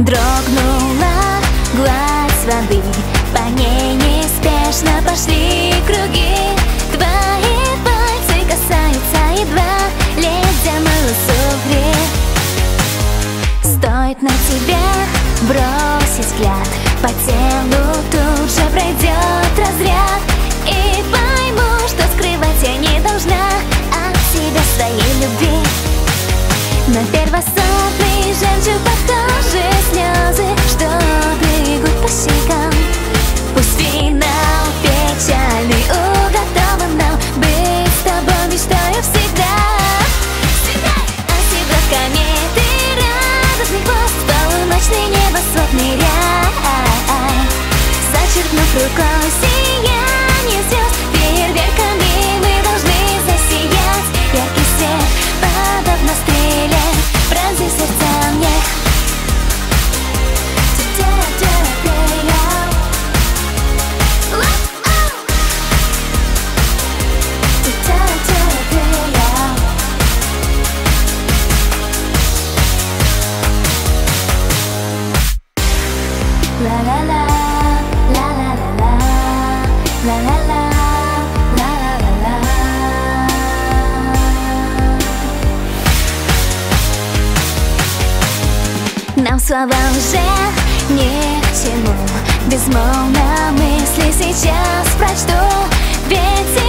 Дрогнула гладь воды, по ней неспешно пошли круги. Твои пальцы касаются едва ледяной сугре. Стоит на тебя бросить взгляд, по телу тут же пройдет разряд. И пойму, что скрывать я не должна от тебя своей любви. На первосортный жемчуг похожи слезы, что бегут по щекам. Пусть финал печальный уготован нам, быть с тобой мечтаю всегда. Оседлав кометы, радужный хвост, полуночный небосвод ныряй. Зачерпнув рукой сияние звезд, фейерверками мы должны засиять. Яркий свет, подобно стреле, пронзи сердца мне. Нам слова уже ни к чему, безмолвно мысли сейчас прочту. Ведь